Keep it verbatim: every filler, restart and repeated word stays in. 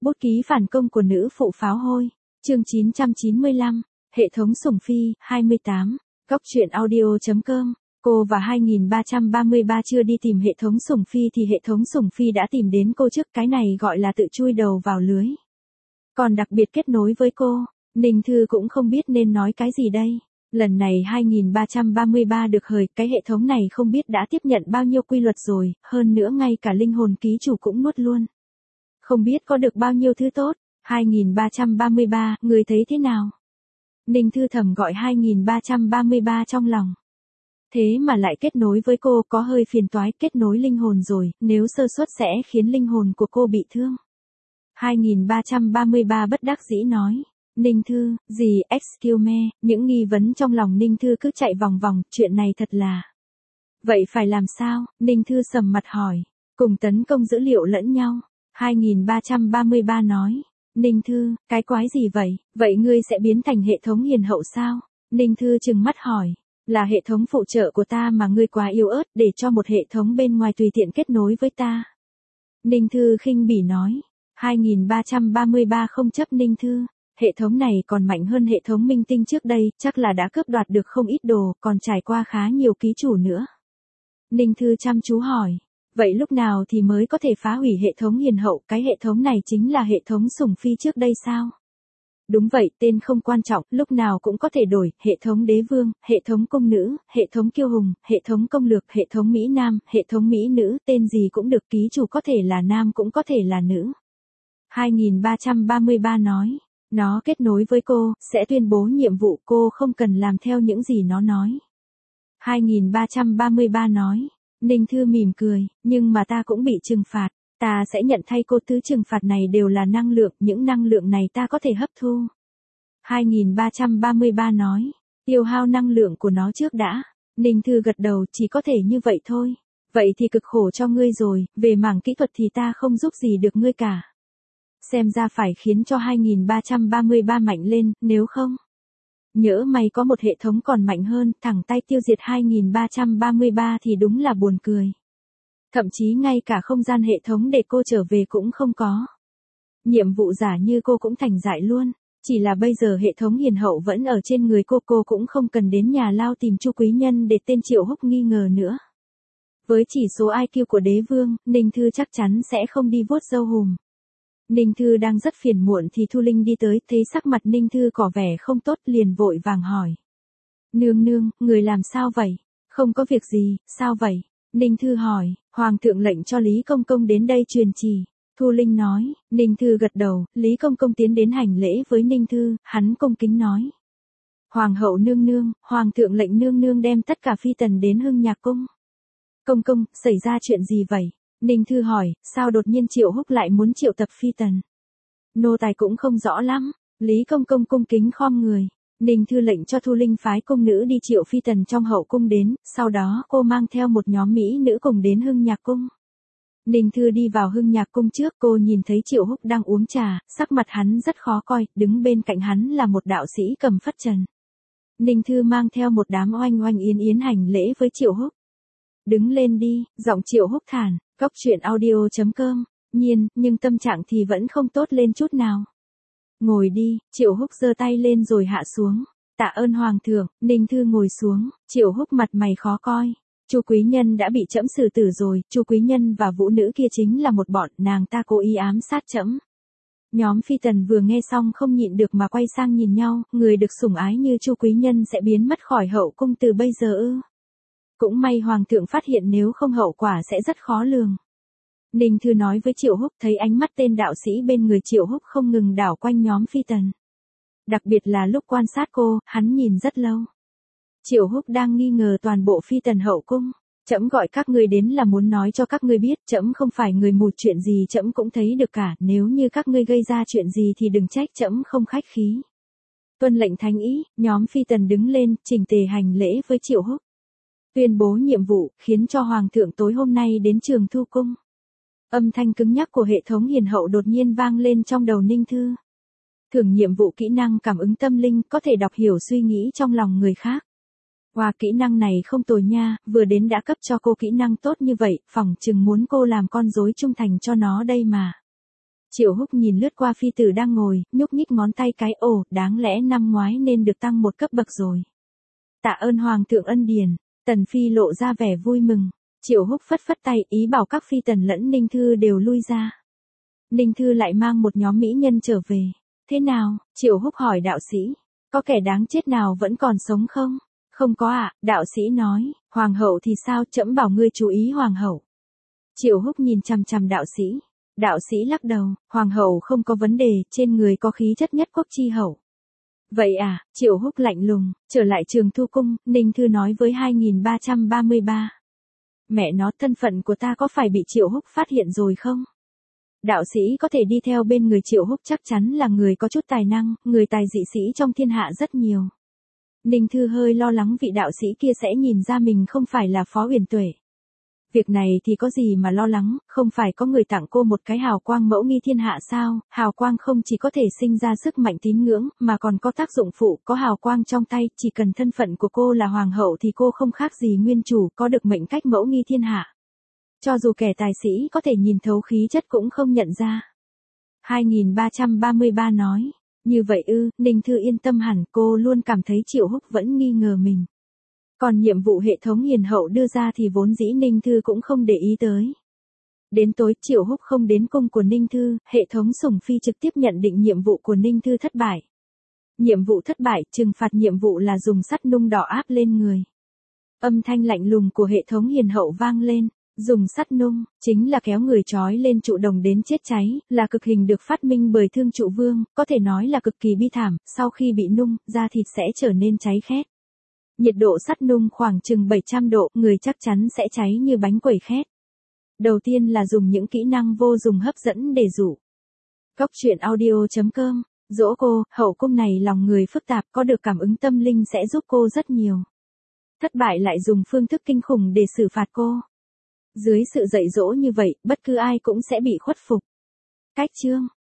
Bút ký phản công của nữ phụ pháo hôi. Chương chín trăm chín mươi lăm. Hệ thống sủng phi, hai mươi tám. Góc truyện audio.com. Cô và hai nghìn ba trăm ba mươi ba chưa đi tìm hệ thống sủng phi thì hệ thống sủng phi đã tìm đến cô trước, cái này gọi là tự chui đầu vào lưới. Còn đặc biệt kết nối với cô, Ninh Thư cũng không biết nên nói cái gì đây. Lần này hai nghìn ba trăm ba mươi ba được hời, cái hệ thống này không biết đã tiếp nhận bao nhiêu quy luật rồi, hơn nữa ngay cả linh hồn ký chủ cũng nuốt luôn. Không biết có được bao nhiêu thứ tốt. hai nghìn ba trăm ba mươi ba, người thấy thế nào? Ninh Thư thầm gọi hai nghìn ba trăm ba mươi ba trong lòng. Thế mà lại kết nối với cô, có hơi phiền toái, kết nối linh hồn rồi, nếu sơ suất sẽ khiến linh hồn của cô bị thương. hai nghìn ba trăm ba mươi ba bất đắc dĩ nói. Ninh Thư, gì, excuse me, những nghi vấn trong lòng Ninh Thư cứ chạy vòng vòng, chuyện này thật là. Vậy phải làm sao? Ninh Thư sầm mặt hỏi. Cùng tấn công dữ liệu lẫn nhau. hai nghìn ba trăm ba mươi ba nói. Ninh Thư, cái quái gì vậy? Vậy ngươi sẽ biến thành hệ thống hiền hậu sao? Ninh Thư trừng mắt hỏi. Là hệ thống phụ trợ của ta mà ngươi quá yếu ớt để cho một hệ thống bên ngoài tùy tiện kết nối với ta. Ninh Thư khinh bỉ nói. hai nghìn ba trăm ba mươi ba không chấp Ninh Thư. Hệ thống này còn mạnh hơn hệ thống minh tinh trước đây, chắc là đã cướp đoạt được không ít đồ, còn trải qua khá nhiều ký chủ nữa. Ninh Thư chăm chú hỏi. Vậy lúc nào thì mới có thể phá hủy hệ thống hiền hậu, cái hệ thống này chính là hệ thống sủng phi trước đây sao? Đúng vậy, tên không quan trọng, lúc nào cũng có thể đổi, hệ thống đế vương, hệ thống công nữ, hệ thống kiêu hùng, hệ thống công lược, hệ thống Mỹ Nam, hệ thống Mỹ nữ, tên gì cũng được, ký chủ có thể là nam cũng có thể là nữ. hai nghìn ba trăm ba mươi ba nói. Nó kết nối với cô, sẽ tuyên bố nhiệm vụ, cô không cần làm theo những gì nó nói. hai nghìn ba trăm ba mươi ba nói. Ninh Thư mỉm cười, nhưng mà ta cũng bị trừng phạt, ta sẽ nhận thay cô, thứ trừng phạt này đều là năng lượng, những năng lượng này ta có thể hấp thu. hai nghìn ba trăm ba mươi ba nói. Tiêu hao năng lượng của nó trước đã. Ninh Thư gật đầu, chỉ có thể như vậy thôi. Vậy thì cực khổ cho ngươi rồi, về mảng kỹ thuật thì ta không giúp gì được ngươi cả. Xem ra phải khiến cho hai nghìn ba trăm ba mươi ba mạnh lên, nếu không. Nhỡ mày có một hệ thống còn mạnh hơn, thẳng tay tiêu diệt hai nghìn ba trăm ba mươi ba thì đúng là buồn cười. Thậm chí ngay cả không gian hệ thống để cô trở về cũng không có. Nhiệm vụ giả như cô cũng thành dại luôn. Chỉ là bây giờ hệ thống hiền hậu vẫn ở trên người cô, cô cũng không cần đến nhà lao tìm Chu Quý Nhân để tên Triệu Húc nghi ngờ nữa. Với chỉ số i kiu của đế vương, Ninh Thư chắc chắn sẽ không đi vuốt râu hùm. Ninh Thư đang rất phiền muộn thì Thu Linh đi tới, thấy sắc mặt Ninh Thư có vẻ không tốt liền vội vàng hỏi. Nương nương, người làm sao vậy? Không có việc gì, sao vậy? Ninh Thư hỏi, Hoàng thượng lệnh cho Lý Công Công đến đây truyền chỉ. Thu Linh nói. Ninh Thư gật đầu, Lý Công Công tiến đến hành lễ với Ninh Thư, hắn cung kính nói. Hoàng hậu nương nương, Hoàng thượng lệnh nương nương đem tất cả phi tần đến Hưng Nhạc Cung. Công công, xảy ra chuyện gì vậy? Ninh Thư hỏi, sao đột nhiên Triệu Húc lại muốn triệu tập phi tần? Nô tài cũng không rõ lắm. Lý Công Công cung kính khom người. Ninh Thư lệnh cho Thu Linh phái cung nữ đi triệu phi tần trong hậu cung đến, sau đó cô mang theo một nhóm mỹ nữ cùng đến Hưng Nhạc Cung. Ninh Thư đi vào Hưng Nhạc Cung trước, cô nhìn thấy Triệu Húc đang uống trà, sắc mặt hắn rất khó coi, đứng bên cạnh hắn là một đạo sĩ cầm phất trần. Ninh Thư mang theo một đám oanh oanh yến yến hành lễ với Triệu Húc. Đứng lên đi, giọng Triệu Húc thản. Góc truyện audio.com. Nhiên, nhưng tâm trạng thì vẫn không tốt lên chút nào. Ngồi đi, Triệu Húc giơ tay lên rồi hạ xuống. Tạ ơn Hoàng thượng. Ninh Thư ngồi xuống, Triệu Húc mặt mày khó coi. Chu Quý Nhân đã bị trẫm xử tử rồi, Chu Quý Nhân và vũ nữ kia chính là một bọn, nàng ta cố ý ám sát trẫm. Nhóm phi tần vừa nghe xong không nhịn được mà quay sang nhìn nhau, người được sủng ái như Chu Quý Nhân sẽ biến mất khỏi hậu cung từ bây giờ ư? Cũng may Hoàng thượng phát hiện, nếu không hậu quả sẽ rất khó lường. Ninh Thư nói với Triệu Húc, thấy ánh mắt tên đạo sĩ bên người Triệu Húc không ngừng đảo quanh nhóm phi tần. Đặc biệt là lúc quan sát cô, hắn nhìn rất lâu. Triệu Húc đang nghi ngờ toàn bộ phi tần hậu cung. Trẫm gọi các ngươi đến là muốn nói cho các ngươi biết, trẫm không phải người mù, chuyện gì trẫm cũng thấy được cả, nếu như các ngươi gây ra chuyện gì thì đừng trách trẫm không khách khí. Tuân lệnh thánh ý, nhóm phi tần đứng lên, chỉnh tề hành lễ với Triệu Húc. Tuyên bố nhiệm vụ, khiến cho Hoàng thượng tối hôm nay đến Trường Thu Cung. Âm thanh cứng nhắc của hệ thống hiền hậu đột nhiên vang lên trong đầu Ninh Thư. Thưởng nhiệm vụ kỹ năng cảm ứng tâm linh, có thể đọc hiểu suy nghĩ trong lòng người khác. Wow, kỹ năng này không tồi nha, vừa đến đã cấp cho cô kỹ năng tốt như vậy, phỏng chừng muốn cô làm con rối trung thành cho nó đây mà. Triệu Húc nhìn lướt qua phi tử đang ngồi, nhúc nhích ngón tay cái, ồ, đáng lẽ năm ngoái nên được tăng một cấp bậc rồi. Tạ ơn Hoàng thượng ân điển. Tần Phi lộ ra vẻ vui mừng. Triệu Húc phất phất tay, ý bảo các phi tần lẫn Ninh Thư đều lui ra. Ninh Thư lại mang một nhóm mỹ nhân trở về. Thế nào? Triệu Húc hỏi đạo sĩ. Có kẻ đáng chết nào vẫn còn sống không? Không có ạ, à, đạo sĩ nói. Hoàng hậu thì sao, trẫm bảo ngươi chú ý hoàng hậu. Triệu Húc nhìn chằm chằm đạo sĩ. Đạo sĩ lắc đầu, hoàng hậu không có vấn đề, trên người có khí chất nhất quốc chi hậu. Vậy à, Triệu Húc lạnh lùng, trở lại Trường Thu Cung, Ninh Thư nói với hai nghìn ba trăm ba mươi ba. Mẹ nó, thân phận của ta có phải bị Triệu Húc phát hiện rồi không? Đạo sĩ có thể đi theo bên người Triệu Húc chắc chắn là người có chút tài năng, người tài dị sĩ trong thiên hạ rất nhiều. Ninh Thư hơi lo lắng vị đạo sĩ kia sẽ nhìn ra mình không phải là Phó Uyển Tuệ. Việc này thì có gì mà lo lắng, không phải có người tặng cô một cái hào quang mẫu nghi thiên hạ sao, hào quang không chỉ có thể sinh ra sức mạnh tín ngưỡng, mà còn có tác dụng phụ, có hào quang trong tay, chỉ cần thân phận của cô là hoàng hậu thì cô không khác gì nguyên chủ, có được mệnh cách mẫu nghi thiên hạ. Cho dù kẻ tài sĩ có thể nhìn thấu khí chất cũng không nhận ra. hai nghìn ba trăm ba mươi ba nói, như vậy ư, Ninh Thư yên tâm hẳn, cô luôn cảm thấy Triệu Húc vẫn nghi ngờ mình. Còn nhiệm vụ hệ thống hiền hậu đưa ra thì vốn dĩ Ninh Thư cũng không để ý tới. Đến tối Triệu Húc không đến cung của Ninh Thư, hệ thống Sủng Phi trực tiếp nhận định nhiệm vụ của Ninh Thư thất bại. Nhiệm vụ thất bại, trừng phạt nhiệm vụ là dùng sắt nung đỏ áp lên người. Âm thanh lạnh lùng của hệ thống hiền hậu vang lên, dùng sắt nung, chính là kéo người trói lên trụ đồng đến chết cháy, là cực hình được phát minh bởi Thương Trụ Vương, có thể nói là cực kỳ bi thảm, sau khi bị nung, da thịt sẽ trở nên cháy khét. Nhiệt độ sắt nung khoảng chừng bảy trăm độ, người chắc chắn sẽ cháy như bánh quẩy khét. Đầu tiên là dùng những kỹ năng vô dụng hấp dẫn để dụ. Góc truyện audio chấm com, dỗ cô, hậu cung này lòng người phức tạp, có được cảm ứng tâm linh sẽ giúp cô rất nhiều. Thất bại lại dùng phương thức kinh khủng để xử phạt cô. Dưới sự dạy dỗ như vậy, bất cứ ai cũng sẽ bị khuất phục. Cách chương